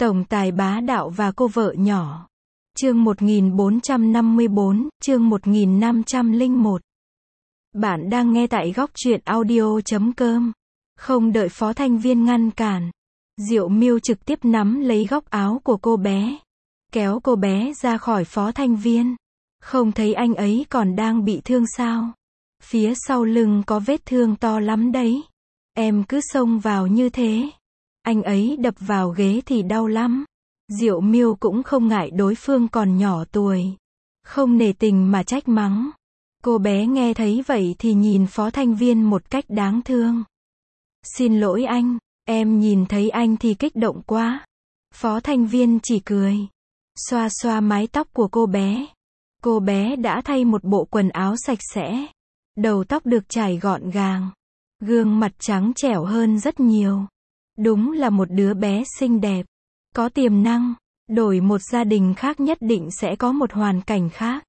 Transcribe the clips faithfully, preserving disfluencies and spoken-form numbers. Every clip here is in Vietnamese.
Tổng tài bá đạo và cô vợ nhỏ. Chương một nghìn bốn trăm năm mươi tư, chương một nghìn năm trăm lẻ một. Bạn đang nghe tại góc truyện audio chấm com. Không đợi Phó Thanh Viên ngăn cản, Diệu Miêu trực tiếp nắm lấy góc áo của cô bé, kéo cô bé ra khỏi Phó Thanh Viên. Không thấy anh ấy còn đang bị thương sao? Phía sau lưng có vết thương to lắm đấy. Em cứ xông vào như thế, anh ấy đập vào ghế thì đau lắm. Diệu Miêu cũng không ngại đối phương còn nhỏ tuổi, không nể tình mà trách mắng. Cô bé nghe thấy vậy thì nhìn Phó Thanh Viên một cách đáng thương. Xin lỗi anh, em nhìn thấy anh thì kích động quá. Phó Thanh Viên chỉ cười, xoa xoa mái tóc của cô bé. Cô bé đã thay một bộ quần áo sạch sẽ, đầu tóc được chải gọn gàng, gương mặt trắng trẻo hơn rất nhiều. Đúng là một đứa bé xinh đẹp, có tiềm năng. Đổi một gia đình khác nhất định sẽ có một hoàn cảnh khác.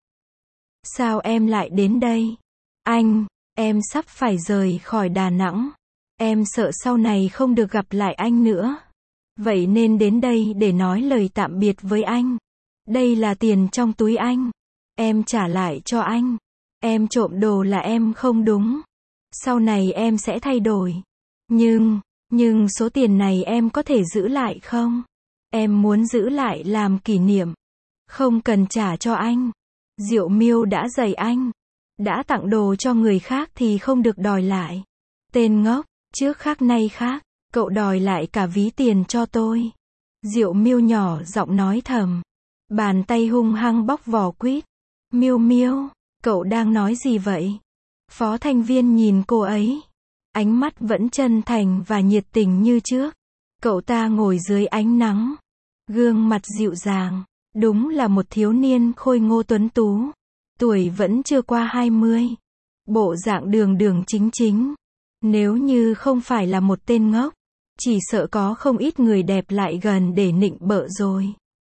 Sao em lại đến đây? Anh, em sắp phải rời khỏi Đà Nẵng. Em sợ sau này không được gặp lại anh nữa. Vậy nên đến đây để nói lời tạm biệt với anh. Đây là tiền trong túi anh. Em trả lại cho anh. Em trộm đồ là em không đúng. Sau này em sẽ thay đổi. Nhưng, nhưng số tiền này em có thể giữ lại không? Em muốn giữ lại làm kỷ niệm. Không cần trả cho anh. Diệu Miêu đã dạy anh, đã tặng đồ cho người khác thì không được đòi lại. Tên ngốc, trước khác nay khác, cậu đòi lại cả ví tiền cho tôi. Diệu Miêu nhỏ giọng nói thầm, bàn tay hung hăng bóc vỏ quýt. Miêu Miêu, cậu đang nói gì vậy? Phó Thanh Viên nhìn cô ấy, ánh mắt vẫn chân thành và nhiệt tình như trước. Cậu ta ngồi dưới ánh nắng, gương mặt dịu dàng, đúng là một thiếu niên khôi ngô tuấn tú, tuổi vẫn chưa qua hai mươi, bộ dạng đường đường chính chính. Nếu như không phải là một tên ngốc, chỉ sợ có không ít người đẹp lại gần để nịnh bợ rồi.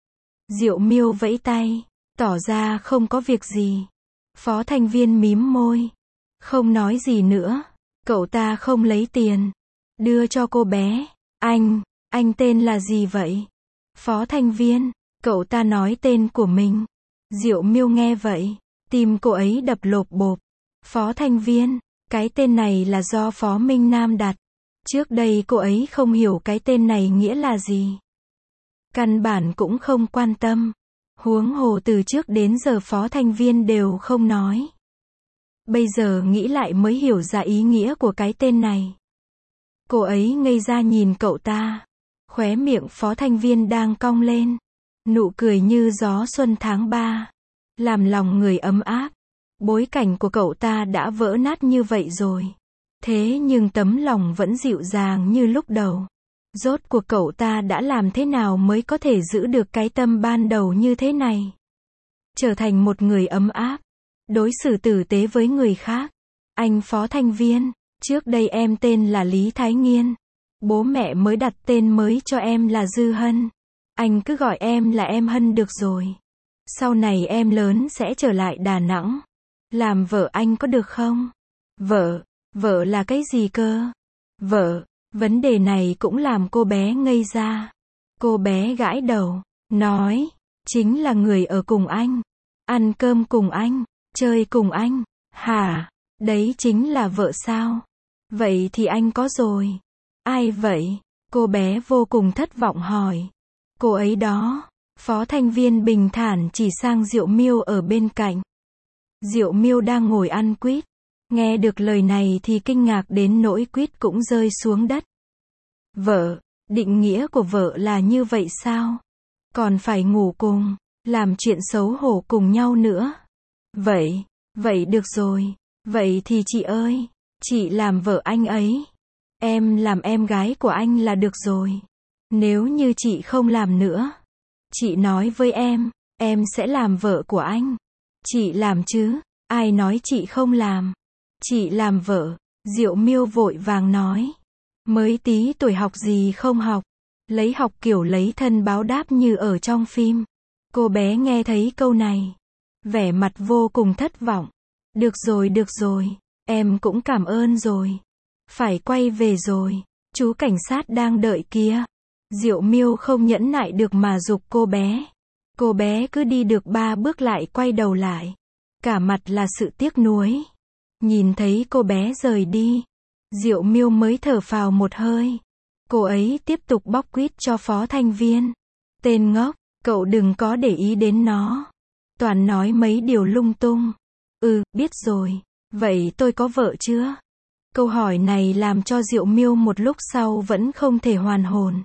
Diệu Miêu vẫy tay, tỏ ra không có việc gì. Phó Thanh Viên mím môi, không nói gì nữa. Cậu ta không lấy tiền, đưa cho cô bé. Anh, anh tên là gì vậy? Phó Thanh Viên, cậu ta nói tên của mình. Diệu Miêu nghe vậy, tim cô ấy đập lộp bộp. Phó Thanh Viên, cái tên này là do Phó Minh Nam đặt. Trước đây cô ấy không hiểu cái tên này nghĩa là gì. Căn bản cũng không quan tâm. Huống hồ từ trước đến giờ Phó Thanh Viên đều không nói. Bây giờ nghĩ lại mới hiểu ra ý nghĩa của cái tên này. Cô ấy ngây ra nhìn cậu ta. Khóe miệng Phó Thanh Viên đang cong lên, nụ cười như gió xuân tháng ba, làm lòng người ấm áp. Bối cảnh của cậu ta đã vỡ nát như vậy rồi, thế nhưng tấm lòng vẫn dịu dàng như lúc đầu. Rốt cuộc cậu ta đã làm thế nào mới có thể giữ được cái tâm ban đầu như thế này? Trở thành một người ấm áp, đối xử tử tế với người khác. Anh Phó Thanh Viên, trước đây em tên là Lý Thái Nghiên. Bố mẹ mới đặt tên mới cho em là Dư Hân. Anh cứ gọi em là em Hân được rồi. Sau này em lớn sẽ trở lại Đà Nẵng, làm vợ anh có được không? Vợ, vợ là cái gì cơ? Vợ, vấn đề này cũng làm cô bé ngây ra. Cô bé gãi đầu, nói, chính là người ở cùng anh, ăn cơm cùng anh, chơi cùng anh. Hả? Đấy chính là vợ sao? Vậy thì anh có rồi. Ai vậy? Cô bé vô cùng thất vọng hỏi. Cô ấy đó. Phó Thanh Viên bình thản chỉ sang Diệu Miêu ở bên cạnh. Diệu Miêu đang ngồi ăn quýt, nghe được lời này thì kinh ngạc đến nỗi quýt cũng rơi xuống đất. Vợ, định nghĩa của vợ là như vậy sao? Còn phải ngủ cùng, làm chuyện xấu hổ cùng nhau nữa. Vậy, vậy được rồi. Vậy thì chị ơi, chị làm vợ anh ấy. Em làm em gái của anh là được rồi. Nếu như chị không làm nữa, chị nói với em, em sẽ làm vợ của anh. Chị làm chứ, ai nói chị không làm? Chị làm vợ. Diệu Miêu vội vàng nói. Mới tí tuổi học gì không học, lấy học kiểu lấy thân báo đáp như ở trong phim. Cô bé nghe thấy câu này, vẻ mặt vô cùng thất vọng. Được rồi được rồi, em cũng cảm ơn rồi. Phải quay về rồi, chú cảnh sát đang đợi kia. Diệu Miêu không nhẫn nại được mà giục cô bé. Cô bé cứ đi được ba bước lại quay đầu lại. Cả mặt là sự tiếc nuối. Nhìn thấy cô bé rời đi, Diệu Miêu mới thở phào một hơi. Cô ấy tiếp tục bóc quýt cho Phó Thanh Viên. Tên ngốc, cậu đừng có để ý đến nó. Toàn nói mấy điều lung tung. Ừ, biết rồi. Vậy tôi có vợ chưa? Câu hỏi này làm cho Diệu Miêu một lúc sau vẫn không thể hoàn hồn.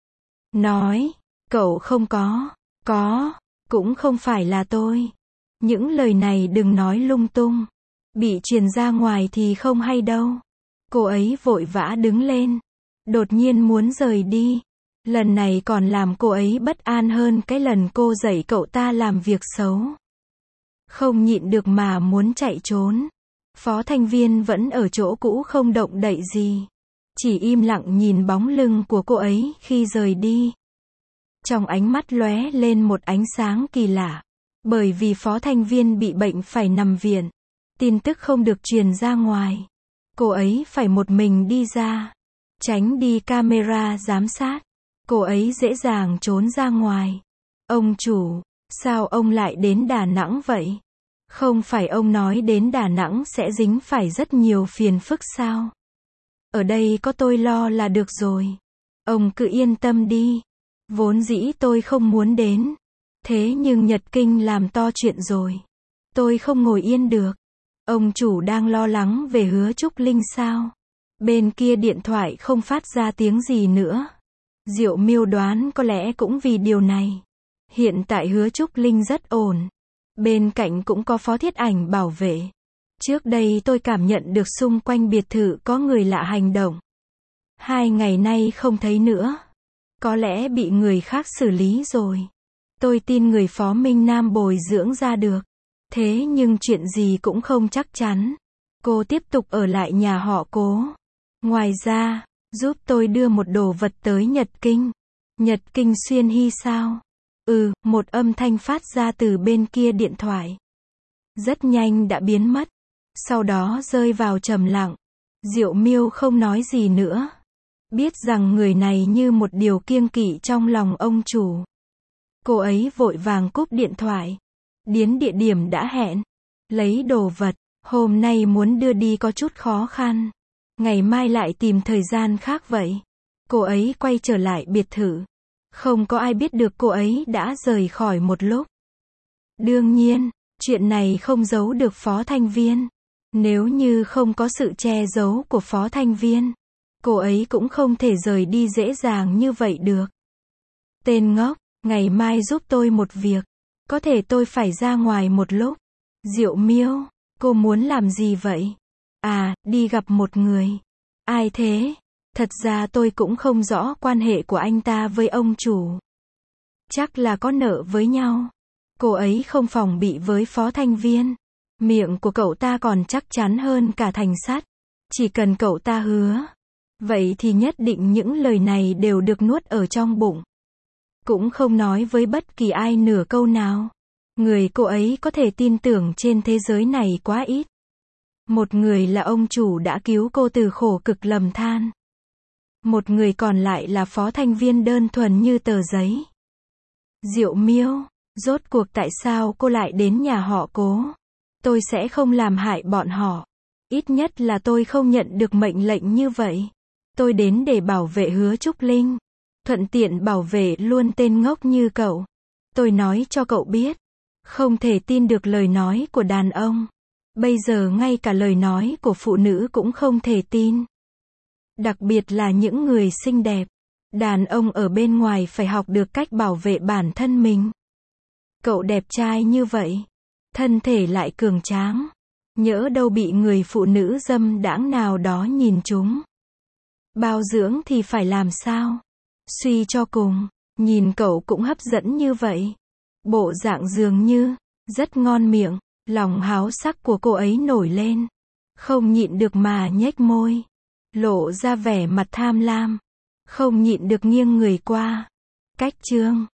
Nói, cậu không có. Có, cũng không phải là tôi. Những lời này đừng nói lung tung. Bị truyền ra ngoài thì không hay đâu. Cô ấy vội vã đứng lên. Đột nhiên muốn rời đi. Lần này còn làm cô ấy bất an hơn cái lần cô dạy cậu ta làm việc xấu. Không nhịn được mà muốn chạy trốn. Phó Thanh Viên vẫn ở chỗ cũ không động đậy gì. Chỉ im lặng nhìn bóng lưng của cô ấy khi rời đi. Trong ánh mắt lóe lên một ánh sáng kỳ lạ. Bởi vì Phó Thanh Viên bị bệnh phải nằm viện. Tin tức không được truyền ra ngoài. Cô ấy phải một mình đi ra. Tránh đi camera giám sát. Cô ấy dễ dàng trốn ra ngoài. Ông chủ, sao ông lại đến Đà Nẵng vậy? Không phải ông nói đến Đà Nẵng sẽ dính phải rất nhiều phiền phức sao? Ở đây có tôi lo là được rồi. Ông cứ yên tâm đi. Vốn dĩ tôi không muốn đến. Thế nhưng Nhật Kinh làm to chuyện rồi. Tôi không ngồi yên được. Ông chủ đang lo lắng về Hứa Trúc Linh sao? Bên kia điện thoại không phát ra tiếng gì nữa. Diệu Miêu đoán có lẽ cũng vì điều này. Hiện tại Hứa Trúc Linh rất ổn. Bên cạnh cũng có Phó Thiết Ảnh bảo vệ. Trước đây tôi cảm nhận được xung quanh biệt thự có người lạ hành động. Hai ngày nay không thấy nữa. Có lẽ bị người khác xử lý rồi. Tôi tin người Phó Minh Nam bồi dưỡng ra được. Thế nhưng chuyện gì cũng không chắc chắn. Cô tiếp tục ở lại nhà họ Cố. Ngoài ra, giúp tôi đưa một đồ vật tới Nhật Kinh. Nhật Kinh Xuyên Hy sao? Ừ, một âm thanh phát ra từ bên kia điện thoại. Rất nhanh đã biến mất. Sau đó rơi vào trầm lặng. Diệu Miêu không nói gì nữa. Biết rằng người này như một điều kiêng kỵ trong lòng ông chủ. Cô ấy vội vàng cúp điện thoại. Đến địa điểm đã hẹn. Lấy đồ vật. Hôm nay muốn đưa đi có chút khó khăn. Ngày mai lại tìm thời gian khác vậy. Cô ấy quay trở lại biệt thự. Không có ai biết được cô ấy đã rời khỏi một lúc. Đương nhiên, chuyện này không giấu được Phó Thanh Viên. Nếu như không có sự che giấu của Phó Thanh Viên, cô ấy cũng không thể rời đi dễ dàng như vậy được. Tên ngốc, ngày mai giúp tôi một việc. Có thể tôi phải ra ngoài một lúc. Diệu Miêu, cô muốn làm gì vậy? À, đi gặp một người. Ai thế? Thật ra tôi cũng không rõ quan hệ của anh ta với ông chủ. Chắc là có nợ với nhau. Cô ấy không phòng bị với Phó Thanh Viên. Miệng của cậu ta còn chắc chắn hơn cả thành sắt. Chỉ cần cậu ta hứa. Vậy thì nhất định những lời này đều được nuốt ở trong bụng. Cũng không nói với bất kỳ ai nửa câu nào. Người cô ấy có thể tin tưởng trên thế giới này quá ít. Một người là ông chủ đã cứu cô từ khổ cực lầm than. Một người còn lại là Phó Thanh Viên đơn thuần như tờ giấy. Diệu Miêu, rốt cuộc tại sao cô lại đến nhà họ Cố? Tôi sẽ không làm hại bọn họ. Ít nhất là tôi không nhận được mệnh lệnh như vậy. Tôi đến để bảo vệ Hứa Trúc Linh. Thuận tiện bảo vệ luôn tên ngốc như cậu. Tôi nói cho cậu biết. Không thể tin được lời nói của đàn ông. Bây giờ ngay cả lời nói của phụ nữ cũng không thể tin. Đặc biệt là những người xinh đẹp. Đàn ông ở bên ngoài phải học được cách bảo vệ bản thân mình. Cậu đẹp trai như vậy. Thân thể lại cường tráng. Nhỡ đâu bị người phụ nữ dâm đãng nào đó nhìn trúng. Bao dưỡng thì phải làm sao? Suy cho cùng, nhìn cậu cũng hấp dẫn như vậy. Bộ dạng dường như, rất ngon miệng. Lòng háo sắc của cô ấy nổi lên. Không nhịn được mà nhếch môi. Lộ ra vẻ mặt tham lam. Không nhịn được nghiêng người qua. Cách chương